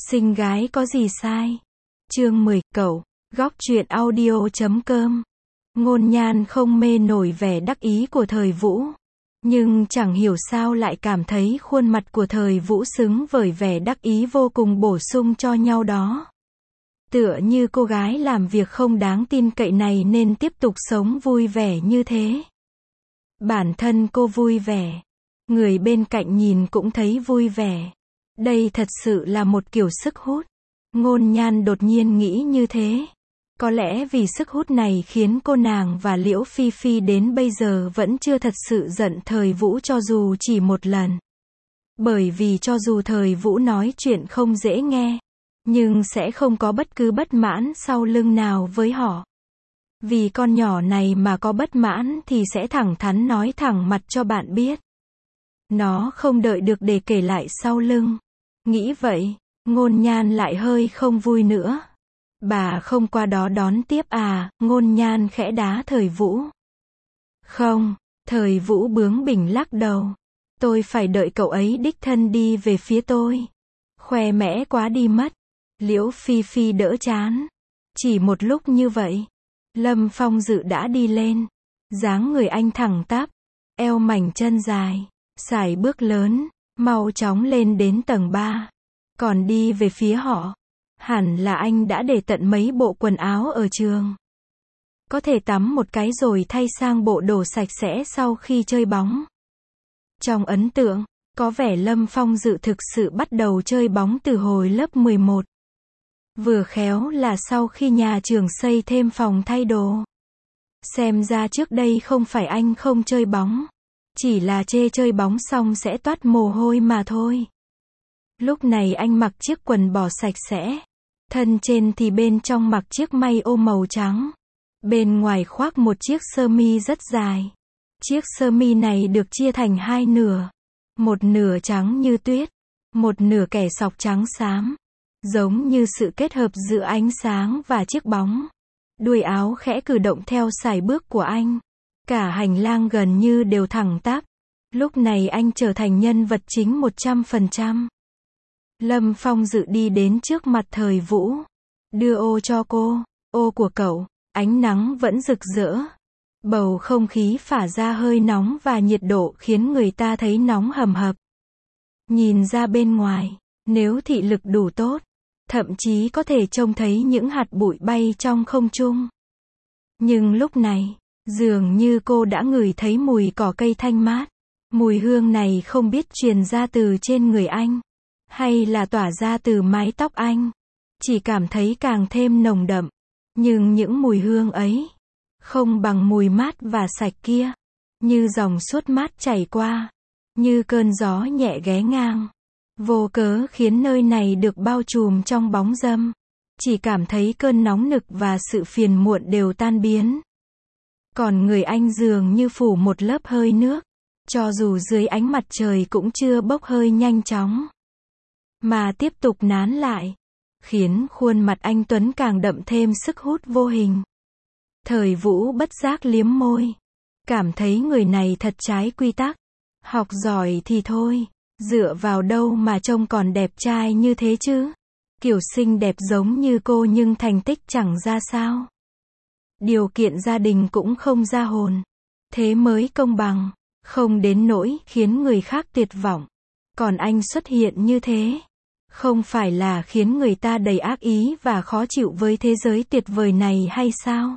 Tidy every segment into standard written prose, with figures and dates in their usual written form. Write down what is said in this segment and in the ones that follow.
Xinh gái có gì sai? Chương 10, cậu, góc truyện audio.com. Ngôn Nhan không mê nổi vẻ đắc ý của Thời Vũ. Nhưng chẳng hiểu sao lại cảm thấy khuôn mặt của Thời Vũ xứng với vẻ đắc ý vô cùng bổ sung cho nhau đó. Tựa như cô gái làm việc không đáng tin cậy này nên tiếp tục sống vui vẻ như thế. Bản thân cô vui vẻ. Người bên cạnh nhìn cũng thấy vui vẻ. Đây thật sự là một kiểu sức hút. Ngôn Nhan đột nhiên nghĩ như thế. Có lẽ vì sức hút này khiến cô nàng và Liễu Phi Phi đến bây giờ vẫn chưa thật sự giận Thời Vũ cho dù chỉ một lần. Bởi vì cho dù Thời Vũ nói chuyện không dễ nghe, nhưng sẽ không có bất cứ bất mãn sau lưng nào với họ. Vì con nhỏ này mà có bất mãn thì sẽ thẳng thắn nói thẳng mặt cho bạn biết. Nó không đợi được để kể lại sau lưng. Nghĩ vậy, Ngôn Nhan lại hơi không vui nữa. Bà không qua đó đón tiếp à? Ngôn Nhan khẽ đá Thời Vũ. Không, Thời Vũ bướng bỉnh lắc đầu. Tôi phải đợi cậu ấy đích thân đi về phía tôi. Khoe mẽ quá đi mất. Liễu Phi Phi đỡ chán. Chỉ một lúc như vậy, Lâm Phong Dự đã đi lên. Dáng người anh thẳng tắp, eo mảnh chân dài, sải bước lớn, mau chóng lên đến tầng 3. Còn đi về phía họ, hẳn là anh đã để tận mấy bộ quần áo ở trường. Có thể tắm một cái rồi thay sang bộ đồ sạch sẽ sau khi chơi bóng. Trong ấn tượng, có vẻ Lâm Phong Dự thực sự bắt đầu chơi bóng từ hồi lớp 11. Vừa khéo là sau khi nhà trường xây thêm phòng thay đồ. Xem ra trước đây không phải anh không chơi bóng, chỉ là chê chơi bóng xong sẽ toát mồ hôi mà thôi. Lúc này anh mặc chiếc quần bò sạch sẽ, thân trên thì bên trong mặc chiếc may ô màu trắng, bên ngoài khoác một chiếc sơ mi rất dài. Chiếc sơ mi này được chia thành hai nửa, một nửa trắng như tuyết, một nửa kẻ sọc trắng xám, giống như sự kết hợp giữa ánh sáng và chiếc bóng. Đuôi áo khẽ cử động theo sải bước của anh. Cả hành lang gần như đều thẳng tắp. Lúc này anh trở thành nhân vật chính 100%. Lâm Phong Dự đi đến trước mặt Thời Vũ. Đưa ô cho cô. Ô của cậu. Ánh nắng vẫn rực rỡ. Bầu không khí phả ra hơi nóng và nhiệt độ khiến người ta thấy nóng hầm hập. Nhìn ra bên ngoài, nếu thị lực đủ tốt, thậm chí có thể trông thấy những hạt bụi bay trong không trung. Nhưng lúc này, dường như cô đã ngửi thấy mùi cỏ cây thanh mát. Mùi hương này không biết truyền ra từ trên người anh, hay là tỏa ra từ mái tóc anh. Chỉ cảm thấy càng thêm nồng đậm. Nhưng những mùi hương ấy, không bằng mùi mát và sạch kia. Như dòng suốt mát chảy qua. Như cơn gió nhẹ ghé ngang. Vô cớ khiến nơi này được bao trùm trong bóng râm. Chỉ cảm thấy cơn nóng nực và sự phiền muộn đều tan biến. Còn người anh dường như phủ một lớp hơi nước. Cho dù dưới ánh mặt trời cũng chưa bốc hơi nhanh chóng, mà tiếp tục nán lại. Khiến khuôn mặt anh Tuấn càng đậm thêm sức hút vô hình. Thời Vũ bất giác liếm môi. Cảm thấy người này thật trái quy tắc. Học giỏi thì thôi. Dựa vào đâu mà trông còn đẹp trai như thế chứ? Kiểu xinh đẹp giống như cô nhưng thành tích chẳng ra sao. Điều kiện gia đình cũng không ra hồn. Thế mới công bằng. Không đến nỗi khiến người khác tuyệt vọng. Còn anh xuất hiện như thế, không phải là khiến người ta đầy ác ý và khó chịu với thế giới tuyệt vời này hay sao?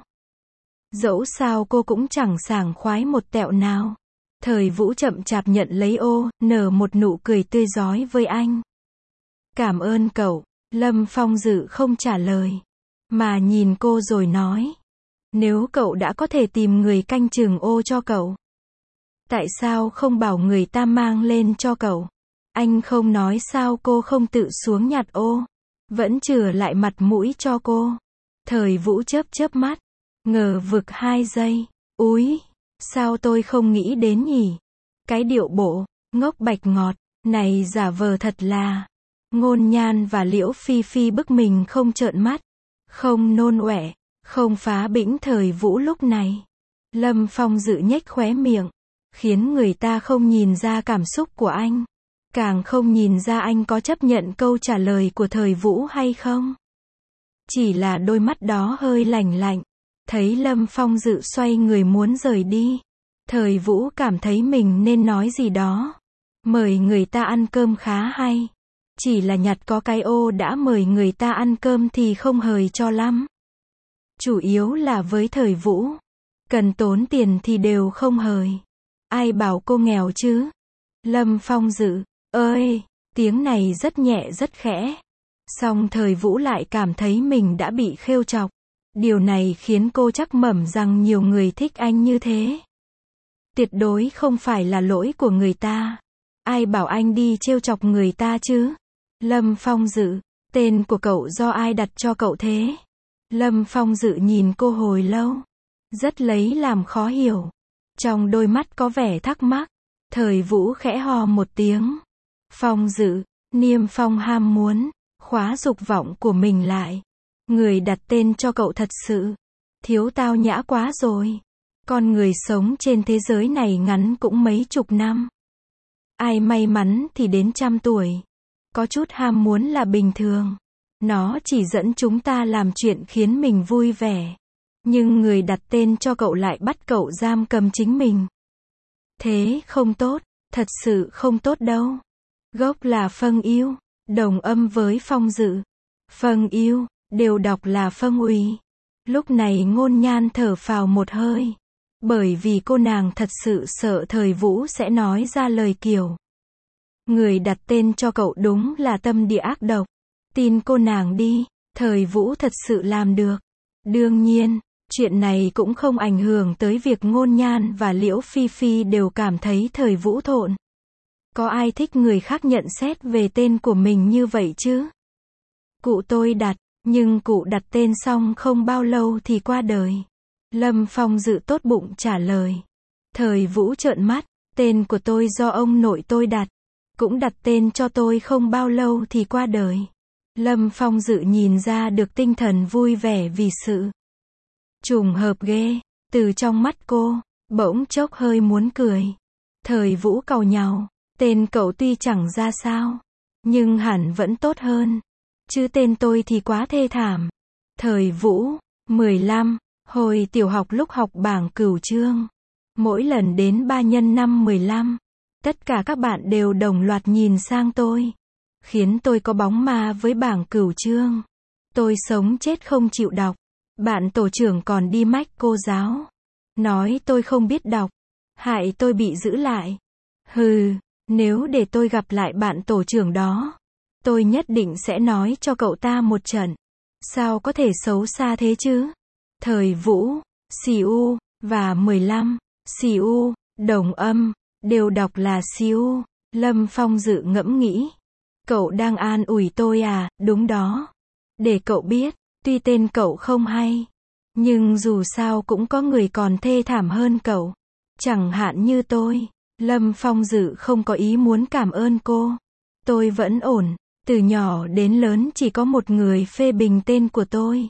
Dẫu sao cô cũng chẳng sảng khoái một tẹo nào. Thời Vũ chậm chạp nhận lấy ô, nở một nụ cười tươi rói với anh. Cảm ơn cậu. Lâm Phong Dự không trả lời, mà nhìn cô rồi nói. Nếu cậu đã có thể tìm người canh chừng ô cho cậu, tại sao không bảo người ta mang lên cho cậu? Anh không nói sao cô không tự xuống nhặt ô, vẫn chừa lại mặt mũi cho cô. Thời Vũ chớp chớp mắt, ngờ vực 2 giây. Úi, sao tôi không nghĩ đến nhỉ? Cái điệu bộ ngốc bạch ngọt này giả vờ thật là. Ngôn Nhan và Liễu Phi Phi bức mình không trợn mắt, không nôn ọe, không phá bĩnh Thời Vũ lúc này. Lâm Phong Dự nhếch khóe miệng, khiến người ta không nhìn ra cảm xúc của anh. Càng không nhìn ra anh có chấp nhận câu trả lời của Thời Vũ hay không. Chỉ là đôi mắt đó hơi lạnh lạnh. Thấy Lâm Phong Dự xoay người muốn rời đi. Thời Vũ cảm thấy mình nên nói gì đó. Mời người ta ăn cơm khá hay. Chỉ là nhặt có cái ô đã mời người ta ăn cơm thì không hời cho lắm. Chủ yếu là với Thời Vũ. Cần tốn tiền thì đều không hời. Ai bảo cô nghèo chứ? Lâm Phong Dự, ơi, tiếng này rất nhẹ rất khẽ. Song Thời Vũ lại cảm thấy mình đã bị khêu chọc. Điều này khiến cô trắc mẩm rằng nhiều người thích anh như thế. Tuyệt đối không phải là lỗi của người ta. Ai bảo anh đi trêu chọc người ta chứ? Lâm Phong Dự, tên của cậu do ai đặt cho cậu thế? Lâm Phong Dự nhìn cô hồi lâu. Rất lấy làm khó hiểu. Trong đôi mắt có vẻ thắc mắc. Thời Vũ khẽ hò một tiếng. Phong Dự, Niêm Phong ham muốn khóa dục vọng của mình lại. Người đặt tên cho cậu thật sự thiếu tao nhã quá rồi. Con người sống trên thế giới này ngắn cũng mấy chục năm. Ai may mắn thì đến 100 tuổi. Có chút ham muốn là bình thường. Nó chỉ dẫn chúng ta làm chuyện khiến mình vui vẻ. Nhưng người đặt tên cho cậu lại bắt cậu giam cầm chính mình. Thế không tốt, thật sự không tốt đâu. Gốc là Phân Yêu, đồng âm với Phong Dự. Phân Yêu, đều đọc là Phân Uy. Lúc này Ngôn Nhan thở phào một hơi. Bởi vì cô nàng thật sự sợ Thời Vũ sẽ nói ra lời kiểu. Người đặt tên cho cậu đúng là tâm địa ác độc. Tin cô nàng đi, Thời Vũ thật sự làm được. Đương nhiên, chuyện này cũng không ảnh hưởng tới việc Ngôn Nhan và Liễu Phi Phi đều cảm thấy Thời Vũ thộn. Có ai thích người khác nhận xét về tên của mình như vậy chứ? Cụ tôi đặt, nhưng cụ đặt tên xong không bao lâu thì qua đời. Lâm Phong Dự tốt bụng trả lời. Thời Vũ trợn mắt, tên của tôi do ông nội tôi đặt. Cũng đặt tên cho tôi không bao lâu thì qua đời. Lâm Phong Dự nhìn ra được tinh thần vui vẻ vì sự trùng hợp ghê. Từ trong mắt cô, bỗng chốc hơi muốn cười. Thời Vũ càu nhàu. Tên cậu tuy chẳng ra sao, nhưng hẳn vẫn tốt hơn. Chứ tên tôi thì quá thê thảm. Thời Vũ, 15, hồi tiểu học lúc học bảng cửu chương. Mỗi lần đến 3 nhân năm 15, tất cả các bạn đều đồng loạt nhìn sang tôi. Khiến tôi có bóng ma với bảng cửu chương. Tôi sống chết không chịu đọc. Bạn tổ trưởng còn đi mách cô giáo. Nói tôi không biết đọc. Hại tôi bị giữ lại. Hừ, nếu để tôi gặp lại bạn tổ trưởng đó, tôi nhất định sẽ nói cho cậu ta một trận. Sao có thể xấu xa thế chứ? Thời Vũ, Siu, và 15, Siu, đồng âm, đều đọc là Siu. Lâm Phong Dự ngẫm nghĩ. Cậu đang an ủi tôi à? Đúng đó. Để cậu biết, tuy tên cậu không hay, nhưng dù sao cũng có người còn thê thảm hơn cậu. Chẳng hạn như tôi. Lâm Phong Dự không có ý muốn cảm ơn cô. Tôi vẫn ổn. Từ nhỏ đến lớn chỉ có một người phê bình tên của tôi.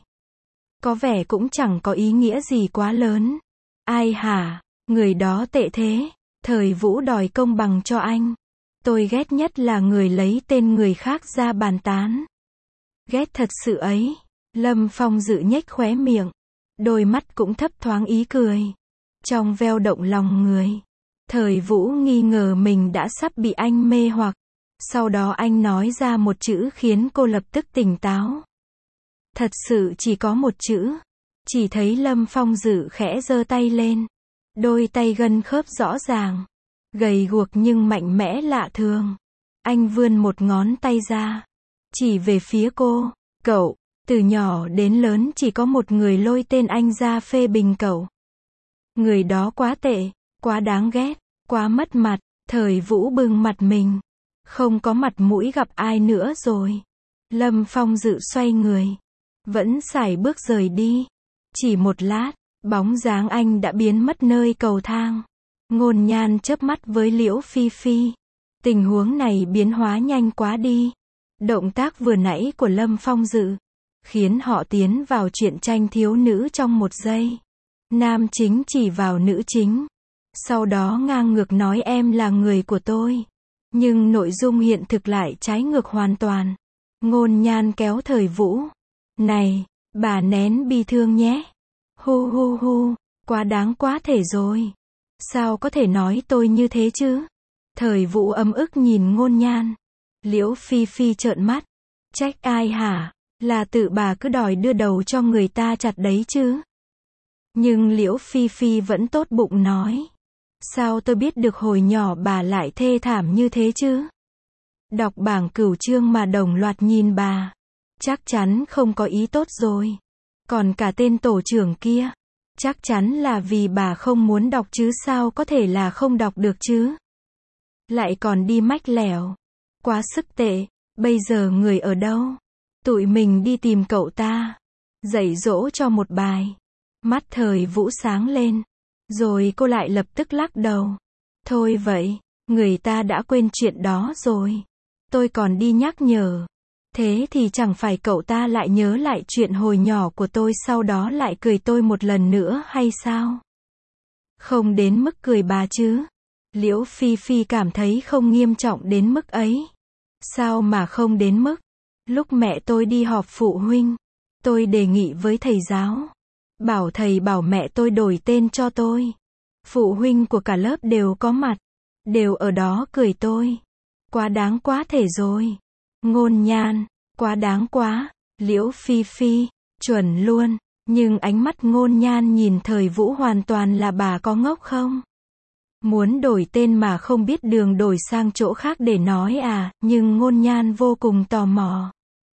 Có vẻ cũng chẳng có ý nghĩa gì quá lớn. Ai hả? Người đó tệ thế. Thời Vũ đòi công bằng cho anh. Tôi ghét nhất là người lấy tên người khác ra bàn tán. Ghét thật sự ấy. Lâm Phong Dự nhếch khóe miệng. Đôi mắt cũng thấp thoáng ý cười. Trong veo động lòng người. Thời Vũ nghi ngờ mình đã sắp bị anh mê hoặc. Sau đó anh nói ra một chữ khiến cô lập tức tỉnh táo. Thật sự chỉ có một chữ. Chỉ thấy Lâm Phong Dự khẽ giơ tay lên. Đôi tay gân khớp rõ ràng. Gầy guộc nhưng mạnh mẽ lạ thường. Anh vươn một ngón tay ra. Chỉ về phía cô. Cậu, từ nhỏ đến lớn chỉ có một người lôi tên anh ra phê bình cậu. Người đó quá tệ, quá đáng ghét, quá mất mặt. Thời Vũ bưng mặt mình. Không có mặt mũi gặp ai nữa rồi. Lâm Phong Dự xoay người. Vẫn sải bước rời đi. Chỉ một lát, bóng dáng anh đã biến mất nơi cầu thang. Ngôn Nhan chớp mắt với Liễu Phi Phi. Tình huống này biến hóa nhanh quá đi. Động tác vừa nãy của Lâm Phong Dự khiến họ tiến vào chuyện tranh thiếu nữ trong một giây. Nam chính chỉ vào nữ chính. Sau đó ngang ngược nói em là người của tôi. Nhưng nội dung hiện thực lại trái ngược hoàn toàn. Ngôn Nhan kéo Thời Vũ. Này, bà nén bi thương nhé. Hu hu hu, quá đáng quá thể rồi. Sao có thể nói tôi như thế chứ? Thời Vũ ấm ức nhìn Ngôn Nhan. Liễu Phi Phi trợn mắt. Trách ai hả? Là tự bà cứ đòi đưa đầu cho người ta chặt đấy chứ. Nhưng Liễu Phi Phi vẫn tốt bụng nói. Sao tôi biết được hồi nhỏ bà lại thê thảm như thế chứ? Đọc bảng cửu chương mà đồng loạt nhìn bà. Chắc chắn không có ý tốt rồi. Còn cả tên tổ trưởng kia. Chắc chắn là vì bà không muốn đọc chứ sao có thể là không đọc được chứ. Lại còn đi mách lẻo. Quá sức tệ. Bây giờ người ở đâu? Tụi mình đi tìm cậu ta. Dạy dỗ cho một bài. Mắt Thời Vũ sáng lên. Rồi cô lại lập tức lắc đầu. Thôi vậy, người ta đã quên chuyện đó rồi. Tôi còn đi nhắc nhở. Thế thì chẳng phải cậu ta lại nhớ lại chuyện hồi nhỏ của tôi sau đó lại cười tôi một lần nữa hay sao? Không đến mức cười bà chứ. Liễu Phi Phi cảm thấy không nghiêm trọng đến mức ấy. Sao mà không đến mức? Lúc mẹ tôi đi họp phụ huynh, tôi đề nghị với thầy giáo. Bảo thầy bảo mẹ tôi đổi tên cho tôi. Phụ huynh của cả lớp đều có mặt. Đều ở đó cười tôi. Quá đáng quá thể rồi. Ngôn Nhan, quá đáng quá. Liễu Phi Phi, chuẩn luôn. Nhưng ánh mắt Ngôn Nhan nhìn Thời Vũ hoàn toàn là bà có ngốc không? Muốn đổi tên mà không biết đường đổi sang chỗ khác để nói à, nhưng Ngôn Nhan vô cùng tò mò.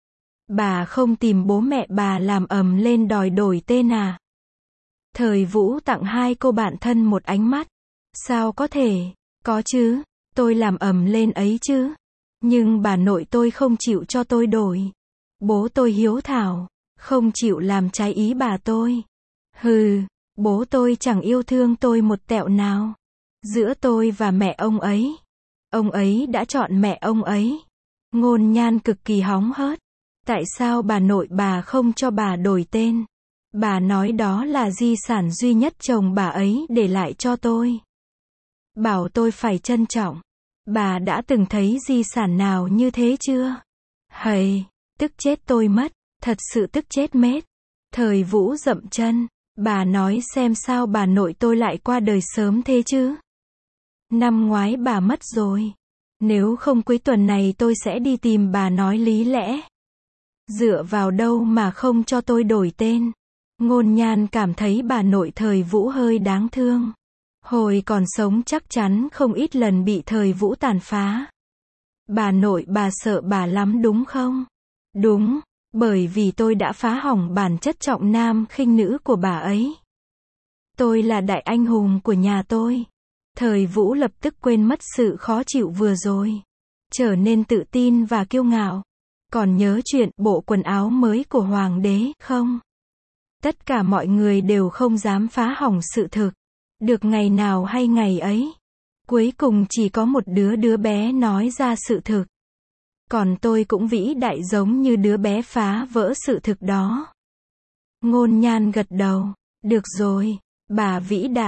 Bà không tìm bố mẹ bà làm ầm lên đòi đổi tên à? Thời Vũ tặng hai cô bạn thân một ánh mắt. Sao có thể? Có chứ, tôi làm ầm lên ấy chứ. Nhưng bà nội tôi không chịu cho tôi đổi. Bố tôi hiếu thảo, không chịu làm trái ý bà tôi. Hừ, bố tôi chẳng yêu thương tôi một tẹo nào. Giữa tôi và mẹ ông ấy đã chọn mẹ ông ấy. Ngôn Nhan cực kỳ hóng hớt. Tại sao bà nội bà không cho bà đổi tên? Bà nói đó là di sản duy nhất chồng bà ấy để lại cho tôi. Bảo tôi phải trân trọng. Bà đã từng thấy di sản nào như thế chưa? Hầy, tức chết tôi mất, thật sự tức chết mết. Thời Vũ dậm chân, bà nói xem sao bà nội tôi lại qua đời sớm thế chứ? Năm ngoái bà mất rồi. Nếu không cuối tuần này tôi sẽ đi tìm bà nói lý lẽ. Dựa vào đâu mà không cho tôi đổi tên? Ngôn Nhan cảm thấy bà nội Thời Vũ hơi đáng thương. Hồi còn sống chắc chắn không ít lần bị Thời Vũ tàn phá. Bà nội bà sợ bà lắm đúng không? Đúng, bởi vì tôi đã phá hỏng bản chất trọng nam khinh nữ của bà ấy. Tôi là đại anh hùng của nhà tôi. Thời Vũ lập tức quên mất sự khó chịu vừa rồi. Trở nên tự tin và kiêu ngạo. Còn nhớ chuyện bộ quần áo mới của hoàng đế không? Tất cả mọi người đều không dám phá hỏng sự thực. Được ngày nào hay ngày ấy. Cuối cùng chỉ có một đứa bé nói ra sự thực. Còn tôi cũng vĩ đại giống như đứa bé phá vỡ sự thực đó. Ngôn Nhan gật đầu. Được rồi, bà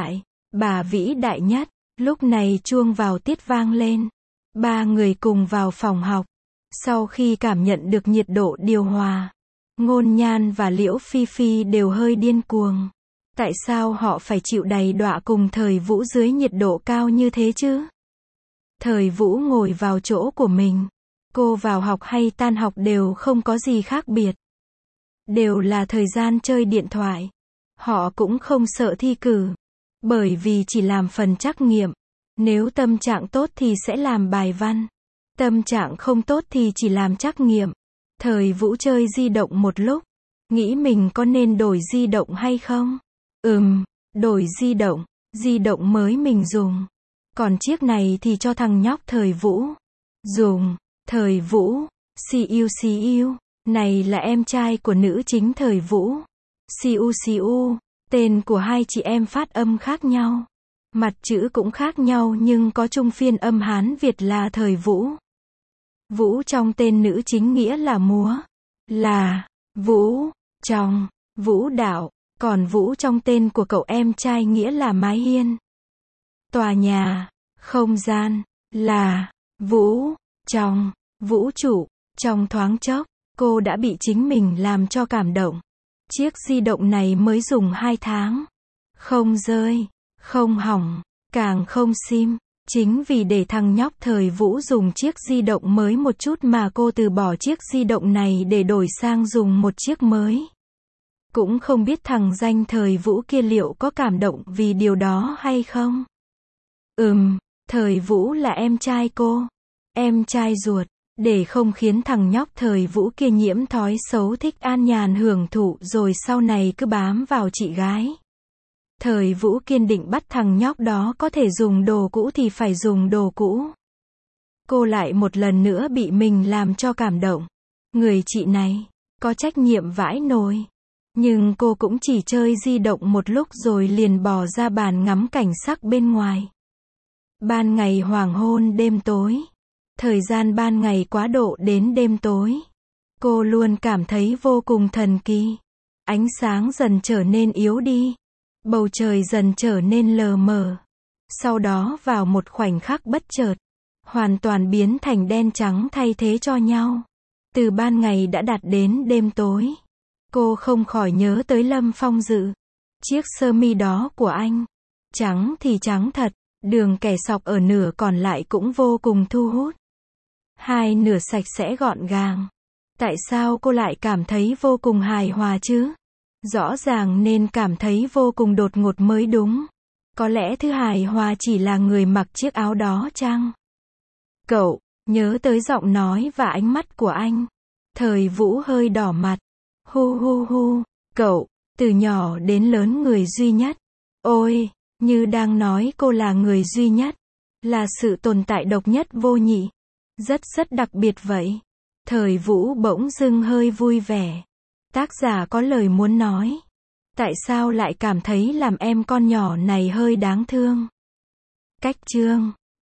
vĩ đại nhất. Lúc này chuông vào tiết vang lên. Ba người cùng vào phòng học. Sau khi cảm nhận được nhiệt độ điều hòa, Ngôn Nhan và Liễu Phi Phi đều hơi điên cuồng. Tại sao họ phải chịu đầy đọa cùng Thời Vũ dưới nhiệt độ cao như thế chứ? Thời Vũ ngồi vào chỗ của mình. Cô vào học hay tan học đều không có gì khác biệt. Đều là thời gian chơi điện thoại. Họ cũng không sợ thi cử. Bởi vì chỉ làm phần trắc nghiệm. Nếu tâm trạng tốt thì sẽ làm bài văn. Tâm trạng không tốt thì chỉ làm trắc nghiệm. Thời Vũ chơi di động một lúc. Nghĩ mình có nên đổi di động hay không? Đổi di động mới mình dùng. Còn chiếc này thì cho thằng nhóc Thời Vũ dùng. Thời Vũ, siêu, này là em trai của nữ chính Thời Vũ. Siu, tên của hai chị em phát âm khác nhau. Mặt chữ cũng khác nhau nhưng có chung phiên âm Hán Việt là Thời Vũ. Vũ trong tên nữ chính nghĩa là múa. Là Vũ, trong, Vũ đạo. Còn Vũ trong tên của cậu em trai nghĩa là mái hiên. Tòa nhà, không gian, là Trong vũ trụ, trong thoáng chốc, cô đã bị chính mình làm cho cảm động. Chiếc di động này mới dùng 2 tháng. Không rơi, không hỏng, càng không sim. Chính vì để thằng nhóc Thời Vũ dùng chiếc di động mới một chút mà cô từ bỏ chiếc di động này để đổi sang dùng một chiếc mới. Cũng không biết thằng danh Thời Vũ kia liệu có cảm động vì điều đó hay không? Thời Vũ là em trai cô. Em trai ruột. Để không khiến thằng nhóc Thời Vũ kia nhiễm thói xấu thích an nhàn hưởng thụ rồi sau này cứ bám vào chị gái. Thời Vũ kiên định bắt thằng nhóc đó có thể dùng đồ cũ thì phải dùng đồ cũ. Cô lại một lần nữa bị mình làm cho cảm động. Người chị này, có trách nhiệm vãi nồi. Nhưng cô cũng chỉ chơi di động một lúc rồi liền bỏ ra bàn ngắm cảnh sắc bên ngoài. Ban ngày hoàng hôn đêm tối. Thời gian ban ngày quá độ đến đêm tối. Cô luôn cảm thấy vô cùng thần kỳ. Ánh sáng dần trở nên yếu đi. Bầu trời dần trở nên lờ mờ. Sau đó vào một khoảnh khắc bất chợt, hoàn toàn biến thành đen trắng thay thế cho nhau. Từ ban ngày đã đạt đến đêm tối. Cô không khỏi nhớ tới Lâm Phong Dự. Chiếc sơ mi đó của anh. Trắng thì trắng thật, đường kẻ sọc ở nửa còn lại cũng vô cùng thu hút. Hai nửa sạch sẽ gọn gàng. Tại sao cô lại cảm thấy vô cùng hài hòa chứ? Rõ ràng nên cảm thấy vô cùng đột ngột mới đúng. Có lẽ thứ hài hòa chỉ là người mặc chiếc áo đó chăng? Cậu, nhớ tới giọng nói và ánh mắt của anh. Thời Vũ hơi đỏ mặt. Hu, cậu, từ nhỏ đến lớn người duy nhất. Ôi, như đang nói cô là người duy nhất. Là sự tồn tại độc nhất vô nhị. Rất đặc biệt vậy. Thời Vũ bỗng dưng hơi vui vẻ. Tác giả có lời muốn nói. Tại sao lại cảm thấy làm em con nhỏ này hơi đáng thương? Cách chương